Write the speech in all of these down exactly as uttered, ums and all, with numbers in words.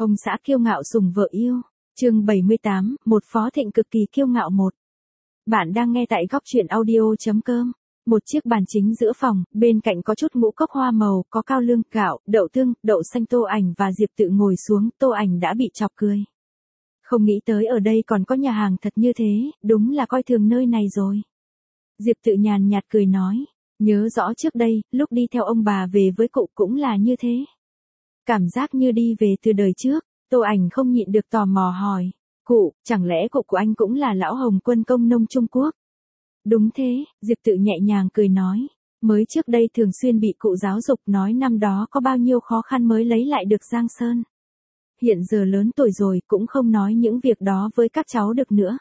Ông xã kiêu ngạo sủng vợ yêu. Chương bảy mươi tám, một phó thịnh cực kỳ kiêu ngạo một. Bạn đang nghe tại góc truyện audio.com. Một chiếc bàn chính giữa phòng, bên cạnh có chút ngũ cốc hoa màu, có cao lương, gạo, đậu tương, đậu xanh. Tô Ảnh và Diệp Tự ngồi xuống, Tô Ảnh đã bị chọc cười. Không nghĩ tới ở đây còn có nhà hàng thật như thế, đúng là coi thường nơi này rồi. Diệp Tự nhàn nhạt cười nói, nhớ rõ trước đây, lúc đi theo ông bà về với cụ cũng là như thế. Cảm giác như đi về từ đời trước. Tô Ảnh không nhịn được tò mò hỏi, cụ, chẳng lẽ cụ của anh cũng là lão Hồng quân công nông Trung Quốc? Đúng thế, Diệp Tự nhẹ nhàng cười nói, mới trước đây thường xuyên bị cụ giáo dục nói năm đó có bao nhiêu khó khăn mới lấy lại được Giang Sơn. Hiện giờ lớn tuổi rồi cũng không nói những việc đó với các cháu được nữa.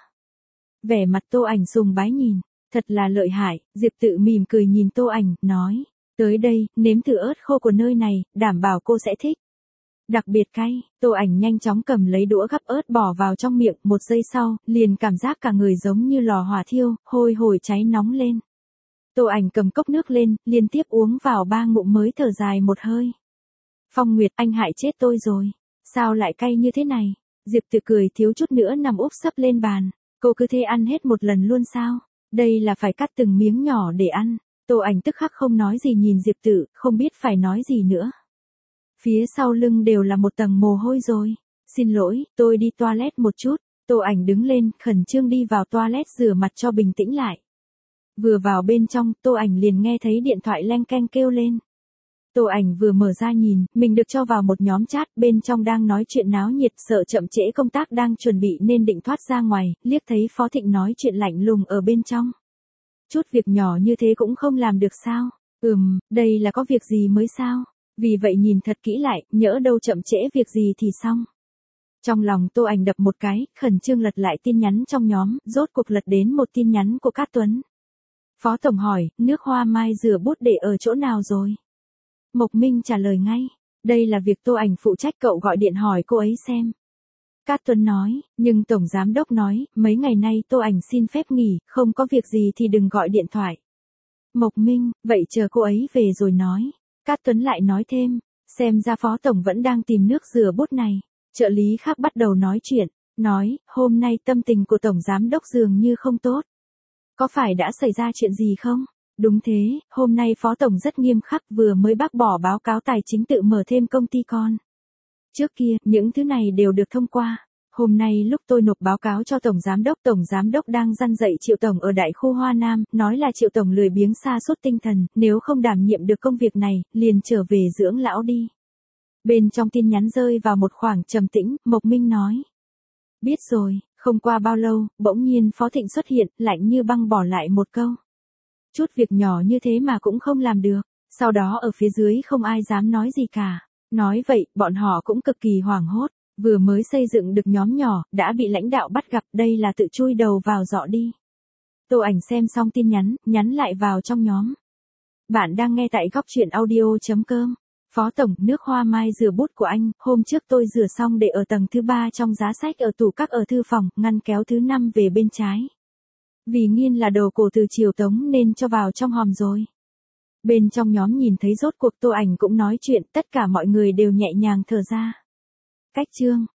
Vẻ mặt Tô Ảnh sùng bái nhìn, thật là lợi hại. Diệp Tự mỉm cười nhìn Tô Ảnh, nói, tới đây, nếm thử ớt khô của nơi này, đảm bảo cô sẽ thích. Đặc biệt cay. Tô Ảnh nhanh chóng cầm lấy đũa gắp ớt bỏ vào trong miệng, một giây sau, liền cảm giác cả người giống như lò hỏa thiêu, hôi hổi cháy nóng lên. Tô Ảnh cầm cốc nước lên, liên tiếp uống vào ba ngụm mới thở dài một hơi. Phong Nguyệt, anh hại chết tôi rồi. Sao lại cay như thế này? Diệp Tự cười thiếu chút nữa nằm úp sấp lên bàn. Cô cứ thế ăn hết một lần luôn sao? Đây là phải cắt từng miếng nhỏ để ăn. Tô Ảnh tức khắc không nói gì nhìn Diệp Tự, không biết phải nói gì nữa. Phía sau lưng đều là một tầng mồ hôi rồi. Xin lỗi, tôi đi toilet một chút. Tô Ảnh đứng lên, khẩn trương đi vào toilet rửa mặt cho bình tĩnh lại. Vừa vào bên trong, Tô Ảnh liền nghe thấy điện thoại leng keng kêu lên. Tô Ảnh vừa mở ra nhìn, mình được cho vào một nhóm chat, bên trong đang nói chuyện náo nhiệt, sợ chậm trễ công tác đang chuẩn bị nên định thoát ra ngoài, liếc thấy Phó Thịnh nói chuyện lạnh lùng ở bên trong. Chút việc nhỏ như thế cũng không làm được sao? Ừm, đây là có việc gì mới sao? Vì vậy nhìn thật kỹ lại, nhỡ đâu chậm trễ việc gì thì xong. Trong lòng Tô Ảnh đập một cái, khẩn trương lật lại tin nhắn trong nhóm, rốt cuộc lật đến một tin nhắn của Cát Tuấn. Phó Tổng hỏi, nước hoa mai rửa bút để ở chỗ nào rồi? Mộc Minh trả lời ngay, đây là việc Tô Ảnh phụ trách, cậu gọi điện hỏi cô ấy xem. Cát Tuấn nói, nhưng Tổng Giám Đốc nói, mấy ngày nay Tô Ảnh xin phép nghỉ, không có việc gì thì đừng gọi điện thoại. Mộc Minh, vậy chờ cô ấy về rồi nói. Cát Tuấn lại nói thêm, xem ra Phó Tổng vẫn đang tìm nước rửa bút này. Trợ lý khác bắt đầu nói chuyện, nói, hôm nay tâm tình của Tổng Giám Đốc dường như không tốt. Có phải đã xảy ra chuyện gì không? Đúng thế, hôm nay Phó Tổng rất nghiêm khắc, vừa mới bác bỏ báo cáo tài chính tự mở thêm công ty con. Trước kia, những thứ này đều được thông qua. Hôm nay lúc tôi nộp báo cáo cho Tổng Giám Đốc, Tổng Giám Đốc đang răn dạy Triệu Tổng ở Đại khu Hoa Nam, nói là Triệu Tổng lười biếng sa sút tinh thần, nếu không đảm nhiệm được công việc này, liền trở về dưỡng lão đi. Bên trong tin nhắn rơi vào một khoảng trầm tĩnh, Mộc Minh nói. Biết rồi. Không qua bao lâu, bỗng nhiên Phó Thịnh xuất hiện, lạnh như băng bỏ lại một câu. Chút việc nhỏ như thế mà cũng không làm được. Sau đó ở phía dưới không ai dám nói gì cả. Nói vậy, bọn họ cũng cực kỳ hoảng hốt. Vừa mới xây dựng được nhóm nhỏ, đã bị lãnh đạo bắt gặp, đây là tự chui đầu vào giọ đi. Tô Ảnh xem xong tin nhắn, nhắn lại vào trong nhóm. Bạn đang nghe tại góc truyện audio.com. Phó Tổng, nước hoa mai rửa bút của anh, hôm trước tôi rửa xong để ở tầng thứ ba trong giá sách ở tủ các ở thư phòng, ngăn kéo thứ năm về bên trái. Vì nghiên là đồ cổ từ Triều Tống nên cho vào trong hòm rồi. Bên trong nhóm nhìn thấy rốt cuộc Tô Ảnh cũng nói chuyện, tất cả mọi người đều nhẹ nhàng thở ra. Cách chương,